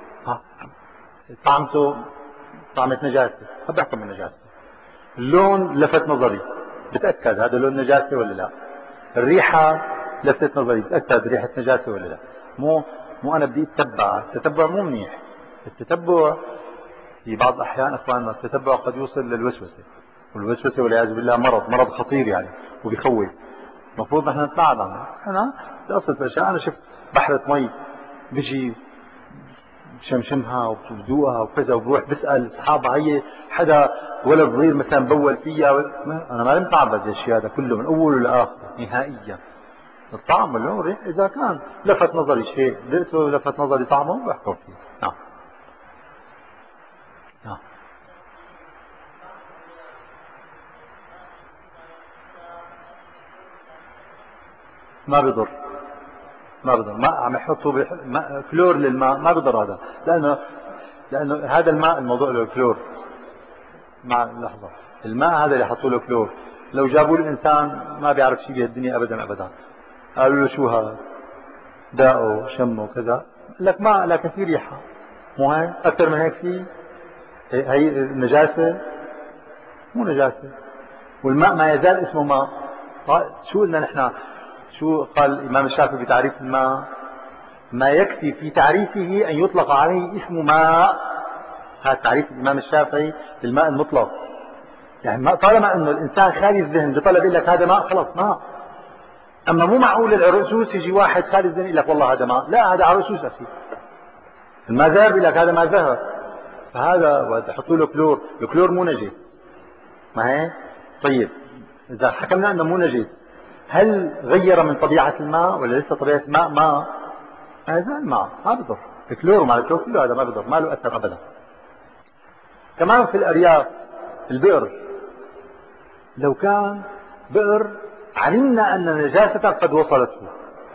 طعمته طعمة نجاسه فبحكم بالنجاسه. اللون لفت نظري بتاكد هذا لون نجاسه ولا لا. الريحه لفتت نظري بتاكد ريحه نجاسه ولا لا. مو مو انا بدي اتبع، التتبع مو منيح. التتبع في بعض الاحيان اخواننا التتبع قد يوصل للوسوسه، والوسوسه والعياذ بالله مرض مرض خطير يعني وبيخوف. المفروض نحن نتبعد عنه. انا الاصل في الاشياء انا شفت بحره مي بيجي بشمشمها وبذوقها وكذا وبروح بسال اصحابها هي حدا ولد صغير مثلا بول فيها و... انا ما متعبد الشيء هذا كله من اوله لاخره نهائيا. الطعم واللون والريح اذا كان لفت نظري شيء لقيته لفت نظري طعمه بحكم فيه. نعم نعم. ما بضر، ما بضر. ما عم يحطوا بح... ما... كلور للماء ما بضر هذا، لانه لانه هذا الماء الموضوع له كلور. مع لحظه، الماء هذا اللي حطوا له كلور لو جابوا الانسان ما بيعرف شيء بهالدنيا ابدا ابدا، قالوا له شو هذا داءه شمه وكذا لك ماء لكن في ريحه، مو هيك؟ اكثر من هيك في هي نجاسه؟ مو نجاسه. والماء ما يزال اسمه ماء. شو قلنا نحن؟ شو قال الامام الشافعي بتعريف الماء؟ ما يكفي في تعريفه ان يطلق عليه اسم ماء. هذا تعريف الامام الشافعي للماء المطلق. يعني ما طالما انه الانسان خالي الذهن بطلب يقول لك هذا ماء خلص ماء. اما مو معقول العرسوس يجي واحد خالي الذهن يقول لك والله هذا ماء، لا هذا عرسوس اخي. الماء ذهب يقول لك هذا ماء ذهب. فهذا وتحطوا له كلور، الكلور مو نجس. ما هي؟ طيب اذا حكمنا انه مو نجس، هل غير من طبيعه الماء ولا لسه طبيعه الماء ماء؟ هذا الماء ما بضر. الكلور مع الكلور كله هذا ما بضر، ما له اثر ابدا. كمان في الارياف البئر، لو كان بئر علمنا ان نجاسه قد وصلته،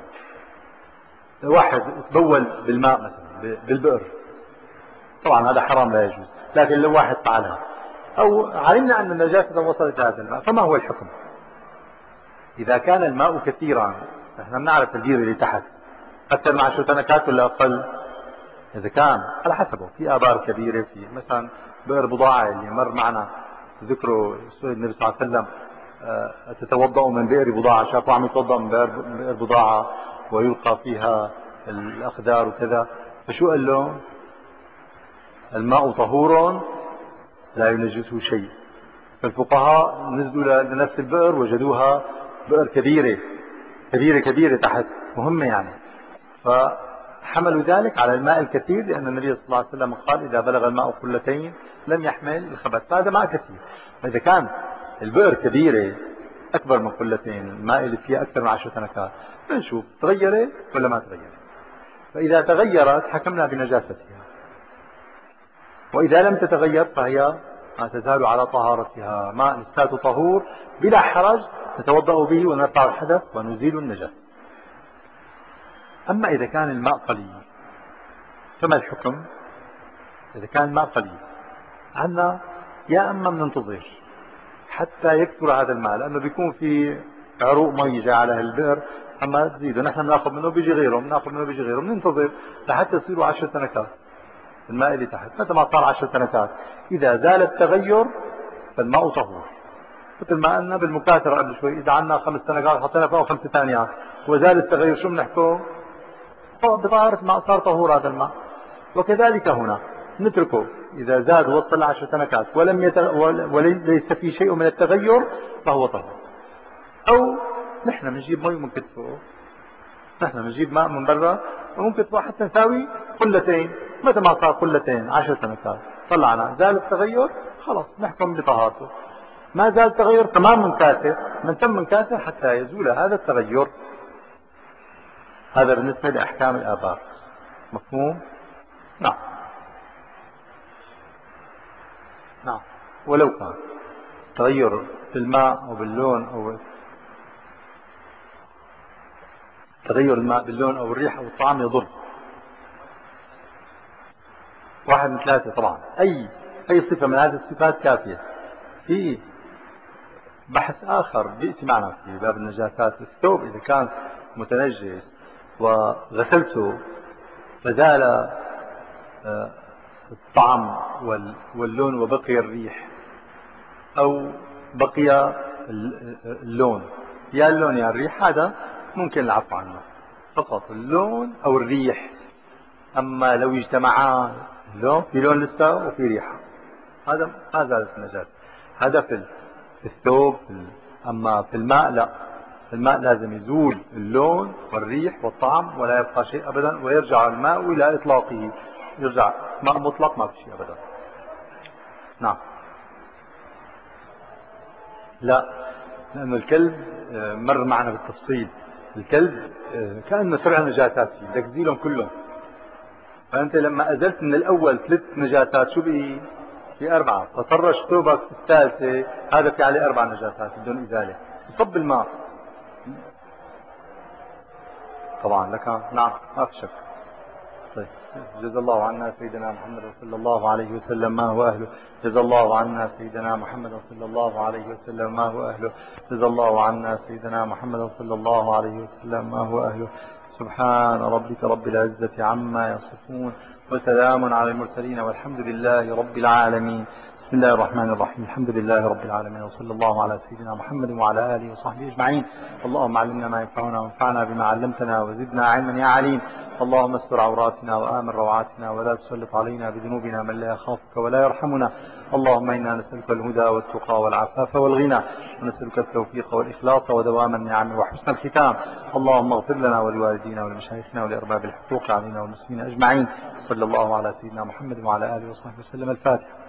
واحد تبول بالماء مثلا بالبئر، طبعا هذا حرام لا يجوز، لكن لو واحد فعلها او علمنا ان النجاسه وصلت لهذا الماء فما هو الحكم؟ اذا كان الماء كثيرا، نحن بنعرف البير اللي تحت اكثر من عشر تنكات ولا اقل؟ اذا كان على حسبه، في ابار كبيره، في مثلا بئر بضاعه اللي مر معنا ذكره النبي صلى الله عليه وسلم تتوضأ من بئر بضاعة، شافوا عم يتوضأ من بئر بضاعة ويلقى فيها الأخدار وكذا، فشو قال لهم؟ الماء طهور لا ينجسه شيء. فالفقهاء نزلوا لنفس البئر وجدوها بئر كبيرة كبيرة كبيرة تحت، مهمة يعني، فحملوا ذلك على الماء الكثير، لأن النبي صلى الله عليه وسلم قال إذا بلغ الماء قلتين لم يحمل الخبث، فهذا ماء كثير. فإذا كان البئر كبيرة أكبر من قلتين، الماء اللي فيها أكثر من عشرة تنكات، بنشوف تغيرت ولا ما تغيرت. فإذا تغيرت حكمنا بنجاستها، وإذا لم تتغير فهي ما تزال على طهارتها، ماء نسات طهور بلا حرج نتوضأ به ونرفع الحدث ونزيل النجس. أما إذا كان الماء قليل فما الحكم؟ إذا كان الماء قليل عنا يا أما بننتظر حتى يكثر هذا الماء، لأنه بيكون في عروق مي جاء على البئر، أما تزيده نحن بناخذ منه بيجي غيره، بناخذ منه بيجي غيره، بننتظر لحتى يصيروا عشر تنكات الماء اللي تحت. متى ما صار عشر تنكات إذا زال التغير فالماء طهور، مثل ما قلنا بالمكاثرة قبل شوي، إذا عندنا خمس تنكات حطينا فوق خمس ثانيات وزال التغير شو بنحكم؟ بطهارة الماء، صار طهور هذا الماء. وكذلك هنا نتركه إذا زاد وصل عشر تنكات ولم يتغ... وليس في شيء من التغير فهو طهور. أو نحن بنجيب مي ومنكتفه، نحن بنجيب ماء من برا ومنكتفه حتى نساوي قلتين، متى ما صار قلتين عشر تنكات طلعنا زال التغير خلاص نحكم بطهارته. ما زال التغير تمام منكاثر، من تم منكاثر حتى يزول هذا التغير. هذا بالنسبة لأحكام الآبار، مفهوم؟ نعم نعم. ولو كان تغير في الماء أو باللون أو تغير الماء باللون أو الريح أو الطعم يضر. واحد من ثلاثة طبعا، أي أي صفة من هذه الصفات كافية. في بحث آخر بيأتي معنا في باب النجاسات، الثوب إذا كان متنجس وغسلته فزال الطعم واللون وبقي الريح، أو بقي اللون، يا اللون يا الريح، هذا ممكن العفو عنه، فقط اللون أو الريح. أما لو اجتمعا اللون في لون لسه وفي ريحة، هذا ما زالت النجاسة. هذا في الثوب. أما في الماء لا، في الماء لازم يزول اللون والريح والطعم ولا يبقى شيء أبدا، ويرجع الماء إلى إطلاقه، يرجع ماء مطلق ما في شيء أبدا. نعم. لا، لأن الكلب مر معنا بالتفصيل، الكلب كأنه سرع نجاسات فيه، بدك تزيلهم كلهم. فأنت لما أزلت من الأول ثلاث نجاسات شو بقي؟ في أربعة، فطرش ثوبك في الثالثة، هذا في عليه أربع نجاسات بدون إزالة، يصب الماء طبعا لك. نعم ما في شك. طيب، جزا الله عنا سيدنا محمد صلى الله عليه وسلم ما هو أهله. جزا الله عنا سيدنا محمد صلى الله عليه وسلم ما هو أهله. جزا الله عنا سيدنا محمد صلى الله عليه وسلم ما هو أهله. سبحان ربك رب العزة عما يصفون، وسلام على المرسلين، والحمد لله رب العالمين. بسم الله الرحمن الرحيم. الحمد لله رب العالمين، وصلى الله على سيدنا محمد وعلى آله وصحبه أجمعين. اللهم علمنا ما ينفعنا وانفعنا بما علمتنا وزدنا علما يا عليم. اللهم استر عوراتنا وآمن روعاتنا، ولا تسلط علينا بذنوبنا من لا يخافك ولا يرحمنا. اللهم إنا نسألك الهدى والتقى والعفاف والغنى، ونسألك التوفيق والإخلاص ودوام النعم وحسن الختام. اللهم اغفر لنا ولوالدينا ولمشايخنا ولأرباب الحقوق علينا والمسلمين أجمعين. صلى الله على سيدنا محمد وعلى آله وصحبه وسلم. الفاتحة.